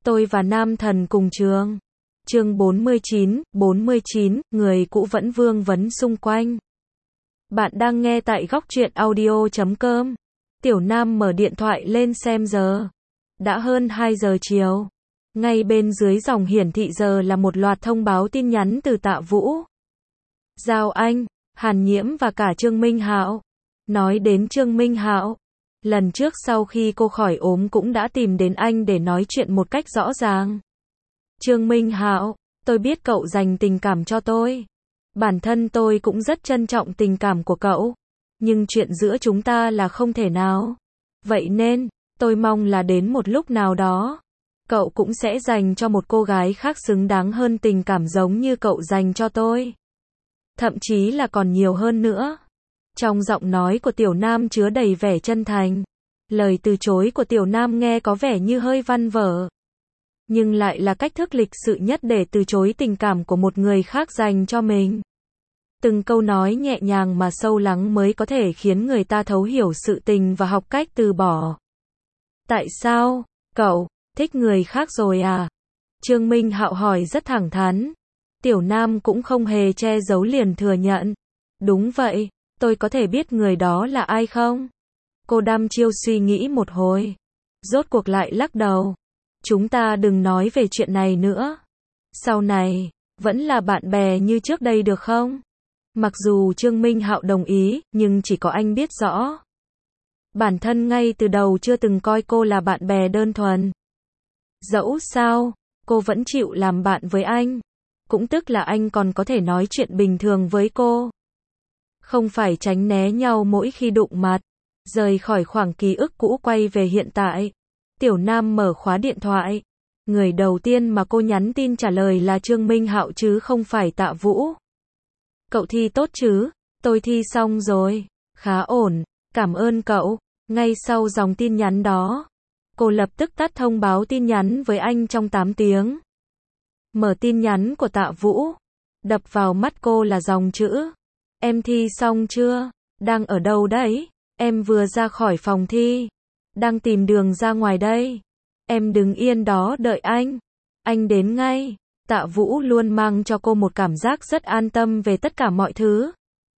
Tôi và nam thần cùng trường. Chương 49, người cũ vẫn vương vấn xung quanh. Bạn đang nghe tại góc truyện audio.com. Tiểu Nam mở điện thoại lên xem giờ. Đã hơn 2 giờ chiều. Ngay bên dưới dòng hiển thị giờ là một loạt thông báo tin nhắn từ Tạ Vũ, Giao Anh, Hàn Nhiễm và cả Trương Minh Hạo. Nói đến Trương Minh Hạo, lần trước sau khi cô khỏi ốm cũng đã tìm đến anh để nói chuyện một cách rõ ràng. Trương Minh Hạo, tôi biết cậu dành tình cảm cho tôi. Bản thân tôi cũng rất trân trọng tình cảm của cậu. Nhưng chuyện giữa chúng ta là không thể nào. Vậy nên, tôi mong là đến một lúc nào đó, cậu cũng sẽ dành cho một cô gái khác xứng đáng hơn tình cảm giống như cậu dành cho tôi. Thậm chí là còn nhiều hơn nữa. Trong giọng nói của Tiểu Nam chứa đầy vẻ chân thành. Lời từ chối của Tiểu Nam nghe có vẻ như hơi văn vở, nhưng lại là cách thức lịch sự nhất để từ chối tình cảm của một người khác dành cho mình. Từng câu nói nhẹ nhàng mà sâu lắng mới có thể khiến người ta thấu hiểu sự tình và học cách từ bỏ. Tại sao? Cậu thích người khác rồi à? Trương Minh Hạo hỏi rất thẳng thắn. Tiểu Nam cũng không hề che giấu liền thừa nhận. Đúng vậy, tôi có thể biết người đó là ai không? Cô đăm chiêu suy nghĩ một hồi, rốt cuộc lại lắc đầu. Chúng ta đừng nói về chuyện này nữa. Sau này, vẫn là bạn bè như trước đây được không? Mặc dù Trương Minh Hạo đồng ý, nhưng chỉ có anh biết rõ. Bản thân ngay từ đầu chưa từng coi cô là bạn bè đơn thuần. Dẫu sao, cô vẫn chịu làm bạn với anh. Cũng tức là anh còn có thể nói chuyện bình thường với cô. Không phải tránh né nhau mỗi khi đụng mặt. Rời khỏi khoảng ký ức cũ quay về hiện tại. Tiểu Nam mở khóa điện thoại. Người đầu tiên mà cô nhắn tin trả lời là Trương Minh Hạo chứ không phải Tạ Vũ. Cậu thi tốt chứ? Tôi thi xong rồi. Khá ổn. Cảm ơn cậu. Ngay sau dòng tin nhắn đó, cô lập tức tắt thông báo tin nhắn với anh trong 8 tiếng. Mở tin nhắn của Tạ Vũ. Đập vào mắt cô là dòng chữ. Em thi xong chưa? Đang ở đâu đấy? Em vừa ra khỏi phòng thi. Đang tìm đường ra ngoài đây. Em đứng yên đó đợi anh. Anh đến ngay. Tạ Vũ luôn mang cho cô một cảm giác rất an tâm về tất cả mọi thứ.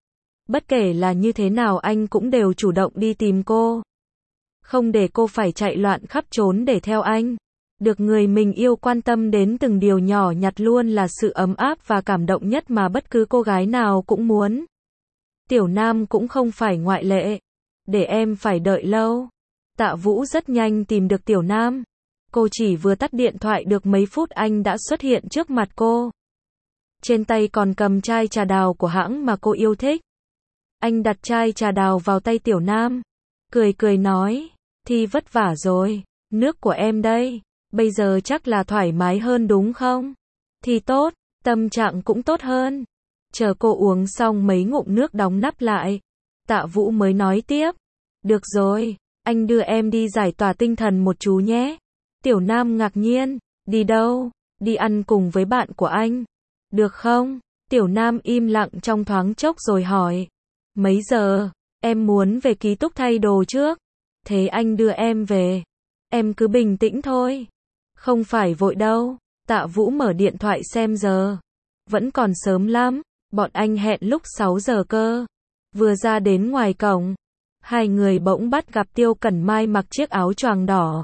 Bất kể là như thế nào anh cũng đều chủ động đi tìm cô. Không để cô phải chạy loạn khắp trốn để theo anh. Được người mình yêu quan tâm đến từng điều nhỏ nhặt luôn là sự ấm áp và cảm động nhất mà bất cứ cô gái nào cũng muốn. Tiểu Nam cũng không phải ngoại lệ. Để em phải đợi lâu. Tạ Vũ rất nhanh tìm được Tiểu Nam. Cô chỉ vừa tắt điện thoại được mấy phút anh đã xuất hiện trước mặt cô. Trên tay còn cầm chai trà đào của hãng mà cô yêu thích. Anh đặt chai trà đào vào tay Tiểu Nam. Cười cười nói, thi vất vả rồi, nước của em đây. Bây giờ chắc là thoải mái hơn đúng không? Thi tốt, tâm trạng cũng tốt hơn. Chờ cô uống xong mấy ngụm nước đóng nắp lại, Tạ Vũ mới nói tiếp. Được rồi, anh đưa em đi giải tỏa tinh thần một chú nhé. Tiểu Nam ngạc nhiên, đi đâu? Đi ăn cùng với bạn của anh. Được không? Tiểu Nam im lặng trong thoáng chốc rồi hỏi. Mấy giờ? Em muốn về ký túc thay đồ trước. Thế anh đưa em về. Em cứ bình tĩnh thôi. Không phải vội đâu. Tạ Vũ mở điện thoại xem giờ. Vẫn còn sớm lắm. Bọn anh hẹn lúc 6 giờ cơ. Vừa ra đến ngoài cổng, hai người bỗng bắt gặp Tiêu Cẩn Mai mặc chiếc áo choàng đỏ.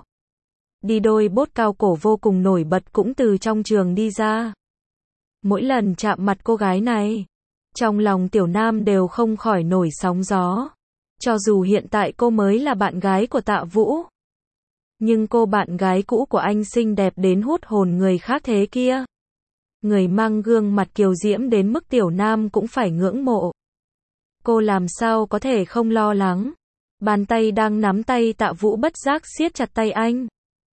Đi đôi bốt cao cổ vô cùng nổi bật cũng từ trong trường đi ra. Mỗi lần chạm mặt cô gái này, trong lòng Tiểu Nam đều không khỏi nổi sóng gió. Cho dù hiện tại cô mới là bạn gái của Tạ Vũ, nhưng cô bạn gái cũ của anh xinh đẹp đến hút hồn người khác thế kia. Người mang gương mặt kiều diễm đến mức Tiểu Nam cũng phải ngưỡng mộ. Cô làm sao có thể không lo lắng. Bàn tay đang nắm tay Tạ Vũ bất giác siết chặt tay anh.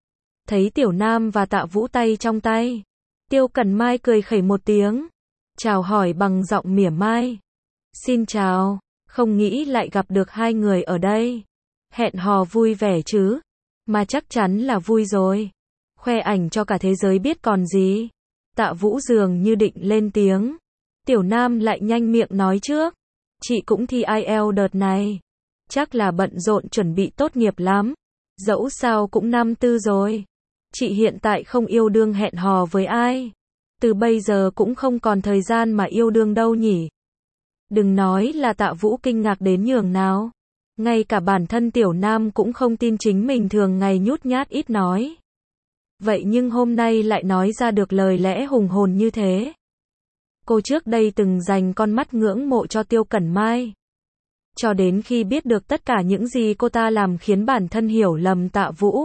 Thấy Tiểu Nam và Tạ Vũ tay trong tay, Tiêu Cẩn Mai cười khẩy một tiếng, chào hỏi bằng giọng mỉa mai. Xin chào, không nghĩ lại gặp được hai người ở đây. Hẹn hò vui vẻ chứ? Mà chắc chắn là vui rồi. Khoe ảnh cho cả thế giới biết còn gì. Tạ Vũ dường như định lên tiếng. Tiểu Nam lại nhanh miệng nói trước. Chị cũng thi IELTS đợt này. Chắc là bận rộn chuẩn bị tốt nghiệp lắm. Dẫu sao cũng năm tư rồi. Chị hiện tại không yêu đương hẹn hò với ai. Từ bây giờ cũng không còn thời gian mà yêu đương đâu nhỉ. Đừng nói là Tạ Vũ kinh ngạc đến nhường nào. Ngay cả bản thân Tiểu Nam cũng không tin chính mình thường ngày nhút nhát ít nói. Vậy nhưng hôm nay lại nói ra được lời lẽ hùng hồn như thế. Cô trước đây từng dành con mắt ngưỡng mộ cho Tiêu Cẩn Mai. Cho đến khi biết được tất cả những gì cô ta làm khiến bản thân hiểu lầm Tạ Vũ.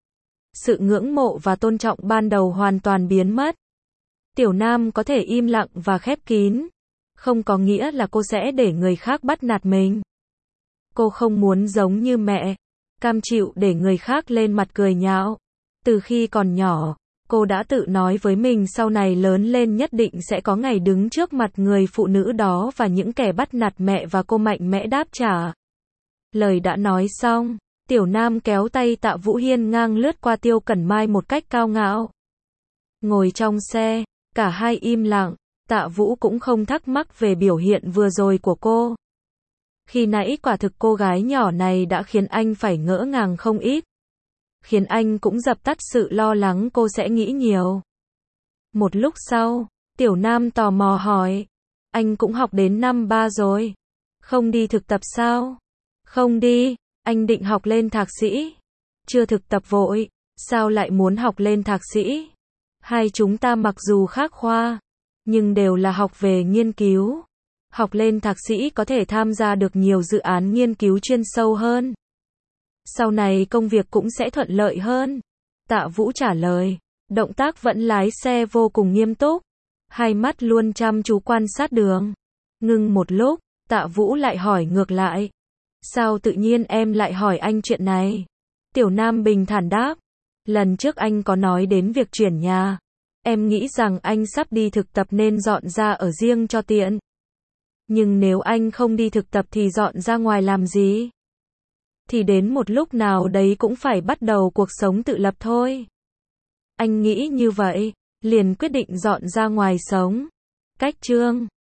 Sự ngưỡng mộ và tôn trọng ban đầu hoàn toàn biến mất. Tiểu Nam có thể im lặng và khép kín. Không có nghĩa là cô sẽ để người khác bắt nạt mình. Cô không muốn giống như mẹ, cam chịu để người khác lên mặt cười nhạo. Từ khi còn nhỏ, cô đã tự nói với mình sau này lớn lên nhất định sẽ có ngày đứng trước mặt người phụ nữ đó và những kẻ bắt nạt mẹ và cô mạnh mẽ đáp trả. Lời đã nói xong, Tiểu Nam kéo tay Tạ Vũ hiên ngang lướt qua Tiêu Cẩn Mai một cách cao ngạo. Ngồi trong xe, cả hai im lặng, Tạ Vũ cũng không thắc mắc về biểu hiện vừa rồi của cô. Khi nãy quả thực cô gái nhỏ này đã khiến anh phải ngỡ ngàng không ít. Khiến anh cũng dập tắt sự lo lắng cô sẽ nghĩ nhiều. Một lúc sau, Tiểu Nam tò mò hỏi. Anh cũng học đến năm 3 rồi. Không đi thực tập sao? Không đi, anh định học lên thạc sĩ. Chưa thực tập vội, sao lại muốn học lên thạc sĩ? Hai chúng ta mặc dù khác khoa, nhưng đều là học về nghiên cứu. Học lên thạc sĩ có thể tham gia được nhiều dự án nghiên cứu chuyên sâu hơn. Sau này công việc cũng sẽ thuận lợi hơn. Tạ Vũ trả lời, động tác vẫn lái xe vô cùng nghiêm túc. Hai mắt luôn chăm chú quan sát đường. Ngưng một lúc, Tạ Vũ lại hỏi ngược lại. Sao tự nhiên em lại hỏi anh chuyện này? Tiểu Nam bình thản đáp. Lần trước anh có nói đến việc chuyển nhà. Em nghĩ rằng anh sắp đi thực tập nên dọn ra ở riêng cho tiện. Nhưng nếu anh không đi thực tập thì dọn ra ngoài làm gì? Thì đến một lúc nào đấy cũng phải bắt đầu cuộc sống tự lập thôi. Anh nghĩ như vậy, liền quyết định dọn ra ngoài sống. Cách chương